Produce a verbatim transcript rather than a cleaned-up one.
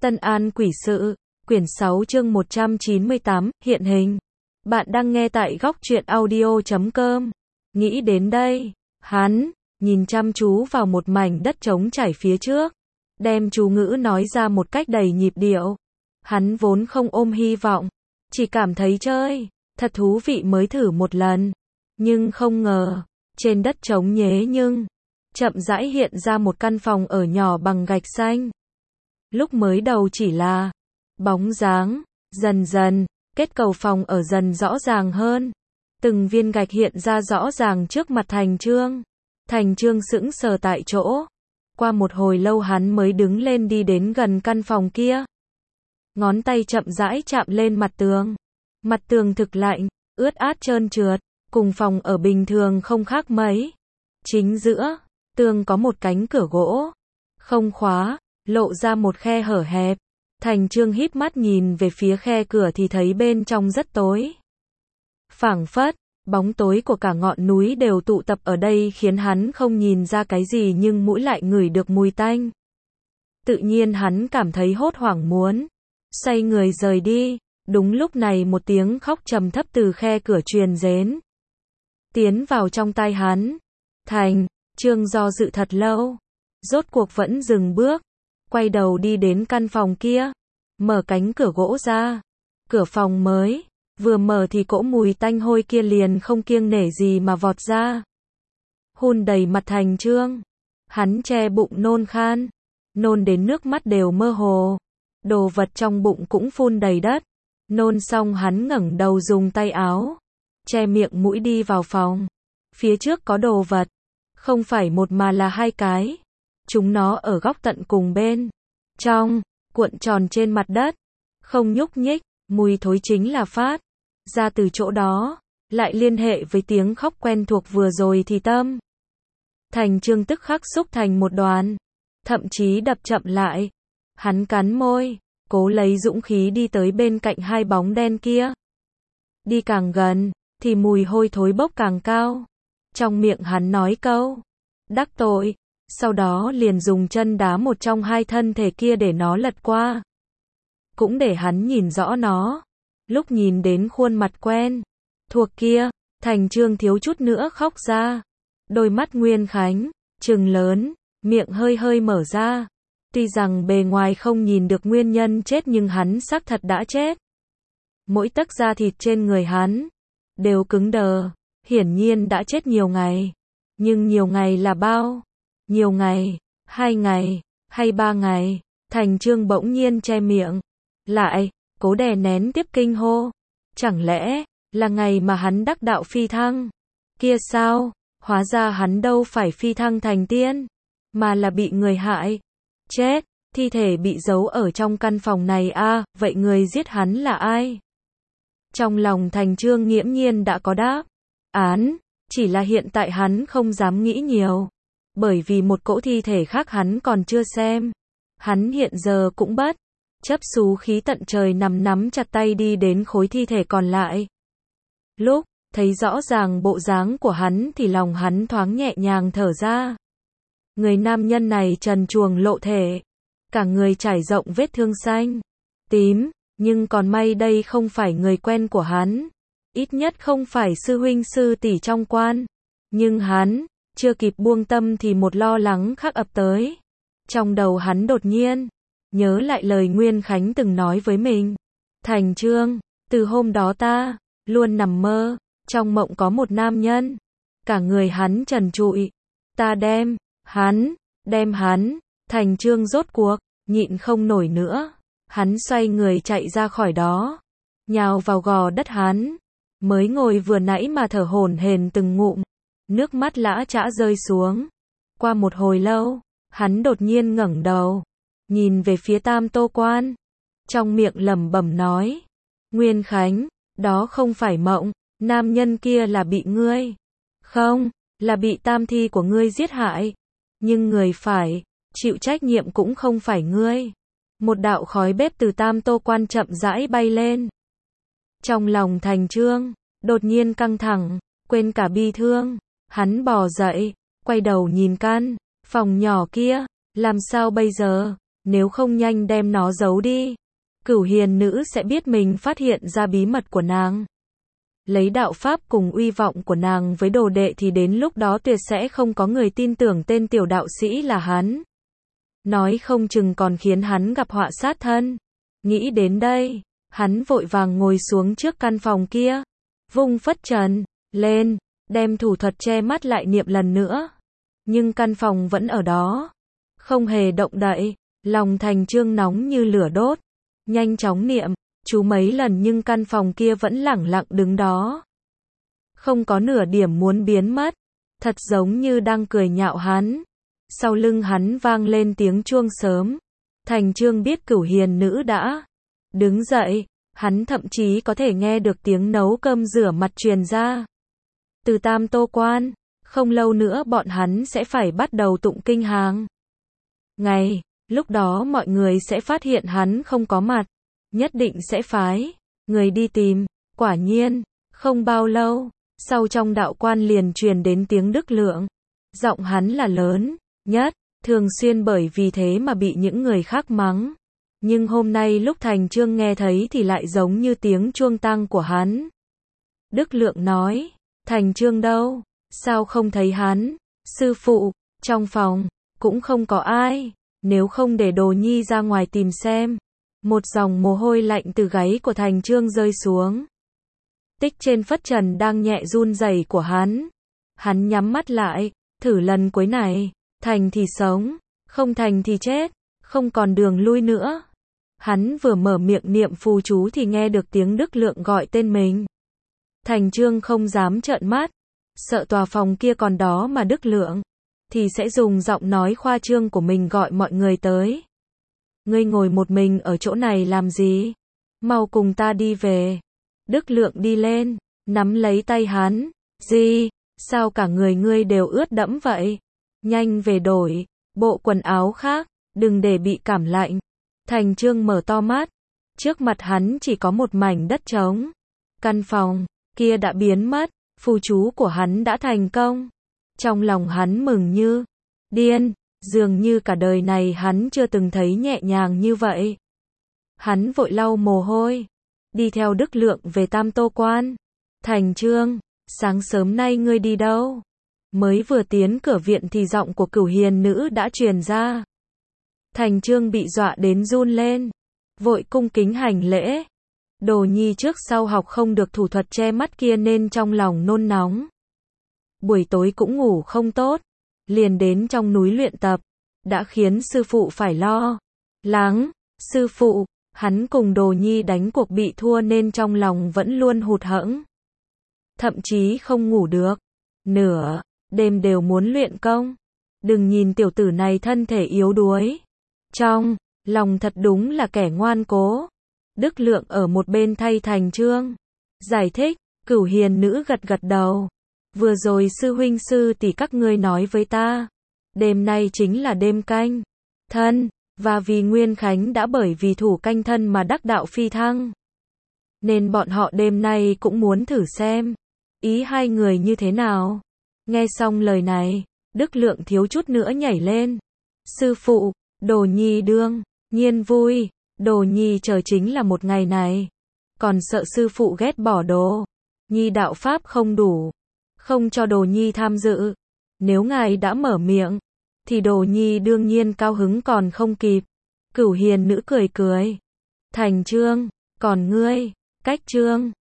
Tân An Quỷ Sự, quyển sáu chương một trăm chín mươi tám, hiện hình. Bạn đang nghe tại góc truyện audio chấm com. Nghĩ đến đây, hắn nhìn chăm chú vào một mảnh đất trống trải phía trước, đem chú ngữ nói ra một cách đầy nhịp điệu. Hắn vốn không ôm hy vọng, chỉ cảm thấy chơi thật thú vị mới thử một lần, nhưng không ngờ, trên đất trống nhế nhưng chậm rãi hiện ra một căn phòng ở nhỏ bằng gạch xanh. Lúc mới đầu chỉ là bóng dáng, dần dần, kết cấu phòng ở dần rõ ràng hơn. Từng viên gạch hiện ra rõ ràng trước mặt Thành Chương. Thành Chương sững sờ tại chỗ. Qua một hồi lâu hắn mới đứng lên đi đến gần căn phòng kia. Ngón tay chậm rãi chạm lên mặt tường. Mặt tường thực lạnh, ướt át trơn trượt, cùng phòng ở bình thường không khác mấy. Chính giữa tường có một cánh cửa gỗ, không khóa, lộ ra một khe hở hẹp. Thành Chương híp mắt nhìn về phía khe cửa thì thấy bên trong rất tối. Phảng phất, bóng tối của cả ngọn núi đều tụ tập ở đây khiến hắn không nhìn ra cái gì nhưng mũi lại ngửi được mùi tanh. Tự nhiên hắn cảm thấy hốt hoảng muốn xoay người rời đi. Đúng lúc này một tiếng khóc trầm thấp từ khe cửa truyền đến, tiến vào trong tai hắn. Thành Chương do dự thật lâu, rốt cuộc vẫn dừng bước, quay đầu đi đến căn phòng kia, mở cánh cửa gỗ ra. Cửa phòng mới vừa mở thì cỗ mùi tanh hôi kia liền không kiêng nể gì mà vọt ra, hun đầy mặt Thành Chương. Hắn che bụng nôn khan, nôn đến nước mắt đều mơ hồ, đồ vật trong bụng cũng phun đầy đất. Nôn xong hắn ngẩng đầu dùng tay áo che miệng mũi đi vào phòng. Phía trước có đồ vật, không phải một mà là hai cái. Chúng nó ở góc tận cùng bên trong, cuộn tròn trên mặt đất, không nhúc nhích. Mùi thối chính là phát ra từ chỗ đó, lại liên hệ với tiếng khóc quen thuộc vừa rồi thì tâm Thành Chương tức khắc xúc thành một đoàn, thậm chí đập chậm lại. Hắn cắn môi, cố lấy dũng khí đi tới bên cạnh hai bóng đen kia. Đi càng gần, thì mùi hôi thối bốc càng cao. Trong miệng hắn nói câu đắc tội, sau đó liền dùng chân đá một trong hai thân thể kia để nó lật qua. Cũng để hắn nhìn rõ nó. Lúc nhìn đến khuôn mặt quen thuộc kia, Thành Chương thiếu chút nữa khóc ra. Đôi mắt Nguyên Khánh trừng lớn, miệng hơi hơi mở ra. Tuy rằng bề ngoài không nhìn được nguyên nhân chết nhưng hắn xác thật đã chết. Mỗi tấc da thịt trên người hắn đều cứng đờ, hiển nhiên đã chết nhiều ngày. Nhưng nhiều ngày là bao? Nhiều ngày, hai ngày, hay ba ngày? Thành Chương bỗng nhiên che miệng lại, cố đè nén tiếp kinh hô. Chẳng lẽ là ngày mà hắn đắc đạo phi thăng kia sao? Hóa ra hắn đâu phải phi thăng thành tiên, mà là bị người hại. Chết, thi thể bị giấu ở trong căn phòng này a, à, vậy người giết hắn là ai? Trong lòng Thành Chương nghiễm nhiên đã có đáp án, chỉ là hiện tại hắn không dám nghĩ nhiều, bởi vì một cỗ thi thể khác hắn còn chưa xem. Hắn hiện giờ cũng bất chấp xú khí tận trời nằm nắm chặt tay đi đến khối thi thể còn lại. Lúc thấy rõ ràng bộ dáng của hắn thì lòng hắn thoáng nhẹ nhàng thở ra. Người nam nhân này trần truồng lộ thể, cả người trải rộng vết thương xanh, tím, nhưng còn may đây không phải người quen của hắn, ít nhất không phải sư huynh sư tỷ trong quan. Nhưng hắn chưa kịp buông tâm thì một lo lắng khác ập tới. Trong đầu hắn đột nhiên nhớ lại lời Nguyên Khánh từng nói với mình. Thành Chương, từ hôm đó ta luôn nằm mơ, trong mộng có một nam nhân, cả người hắn trần trụi, ta đem hắn, đem hắn. Thành Chương rốt cuộc nhịn không nổi nữa, hắn xoay người chạy ra khỏi đó, nhào vào gò đất hắn mới ngồi vừa nãy mà thở hổn hển từng ngụm, nước mắt lã chã rơi xuống. Qua một hồi lâu, hắn đột nhiên ngẩng đầu, nhìn về phía Tam Tô Quan, trong miệng lẩm bẩm nói: Nguyên Khánh, đó không phải mộng, nam nhân kia là bị ngươi, không, là bị tam thi của ngươi giết hại, nhưng người phải chịu trách nhiệm cũng không phải ngươi. Một đạo khói bếp từ Tam Tô Quan chậm rãi bay lên. Trong lòng Thành Chương đột nhiên căng thẳng, quên cả bi thương, hắn bò dậy, quay đầu nhìn căn phòng nhỏ kia, làm sao bây giờ? nếu không nhanh đem nó giấu đi. Cửu hiền nữ sẽ biết mình phát hiện ra bí mật của nàng. Lấy đạo pháp cùng uy vọng của nàng với đồ đệ thì đến lúc đó tuyệt sẽ không có người tin tưởng tên tiểu đạo sĩ là hắn. Nói không chừng còn khiến hắn gặp họa sát thân. Nghĩ đến đây, hắn vội vàng ngồi xuống trước căn phòng kia, vung phất trần lên, đem thủ thuật che mắt lại niệm lần nữa. Nhưng căn phòng vẫn ở đó, không hề động đậy. Lòng Thành Chương nóng như lửa đốt, nhanh chóng niệm chú mấy lần nhưng căn phòng kia vẫn lẳng lặng đứng đó. Không có nửa điểm muốn biến mất, thật giống như đang cười nhạo hắn. Sau lưng hắn vang lên tiếng chuông sớm. Thành Chương biết Cửu hiền nữ đã đứng dậy, hắn thậm chí có thể nghe được tiếng nấu cơm rửa mặt truyền ra từ Tam Tô Quan. Không lâu nữa bọn hắn sẽ phải bắt đầu tụng kinh hàng ngày, lúc đó mọi người sẽ phát hiện hắn không có mặt, nhất định sẽ phái người đi tìm. Quả nhiên, không bao lâu, sau trong đạo quan liền truyền đến tiếng Đức Lượng. Giọng hắn là lớn nhất, thường xuyên bởi vì thế mà bị những người khác mắng. Nhưng hôm nay lúc Thành Chương nghe thấy thì lại giống như tiếng chuông tang của hắn. Đức Lượng nói, Thành Chương đâu? Sao không thấy hắn? Sư phụ, trong phòng, cũng không có ai, nếu không để Đồ Nhi ra ngoài tìm xem. Một dòng mồ hôi lạnh từ gáy của Thành Chương rơi xuống. Tích trên phất trần đang nhẹ run rẩy của hắn. Hắn nhắm mắt lại, thử lần cuối này, thành thì sống, không thành thì chết, không còn đường lui nữa. Hắn vừa mở miệng niệm phù chú thì nghe được tiếng Đức Lượng gọi tên mình. Thành Chương không dám trợn mắt, sợ tòa phòng kia còn đó mà Đức Lượng thì sẽ dùng giọng nói khoa trương của mình gọi mọi người tới. Ngươi ngồi một mình ở chỗ này làm gì? Mau cùng ta đi về. Đức Lượng đi lên, nắm lấy tay hắn. Gì? Sao cả người ngươi đều ướt đẫm vậy? Nhanh về đổi bộ quần áo khác, đừng để bị cảm lạnh. Thành Chương mở to mắt. Trước mặt hắn chỉ có một mảnh đất trống. Căn phòng kia đã biến mất, phù chú của hắn đã thành công. Trong lòng hắn mừng như điên, dường như cả đời này hắn chưa từng thấy nhẹ nhàng như vậy. Hắn vội lau mồ hôi, đi theo Đức Lượng về Tam Tô Quan. Thành Chương, sáng sớm nay ngươi đi đâu? Mới vừa tiến cửa viện thì giọng của Cửu hiền nữ đã truyền ra. Thành Chương bị dọa đến run lên, vội cung kính hành lễ. Đồ Nhi trước sau học không được thủ thuật che mắt kia nên trong lòng nôn nóng. Buổi tối cũng ngủ không tốt, liền đến trong núi luyện tập, đã khiến sư phụ phải lo lắng. Sư phụ, hắn cùng Đồ Nhi đánh cuộc bị thua nên trong lòng vẫn luôn hụt hẫng. Thậm chí không ngủ được, nửa đêm đều muốn luyện công. Đừng nhìn tiểu tử này thân thể yếu đuối, trong lòng thật đúng là kẻ ngoan cố. Đức Lượng ở một bên thay Thành Chương giải thích. Cửu hiền nữ gật gật đầu. Vừa rồi sư huynh sư tỷ các ngươi nói với ta, đêm nay chính là đêm canh thân, và vì Nguyên Khánh đã bởi vì thủ canh thân mà đắc đạo phi thăng, nên bọn họ đêm nay cũng muốn thử xem ý hai người như thế nào. Nghe xong lời này, Đức Lượng thiếu chút nữa nhảy lên. Sư phụ, Đồ Nhi đương nhiên vui. Đồ Nhi chờ chính là một ngày này, còn sợ sư phụ ghét bỏ Đồ Nhi đạo pháp không đủ, không cho Đồ Nhi tham dự. Nếu ngài đã mở miệng, thì Đồ Nhi đương nhiên cao hứng còn không kịp. Cửu hiền nữ cười cười. Thành Chương, còn ngươi, Cách Chương.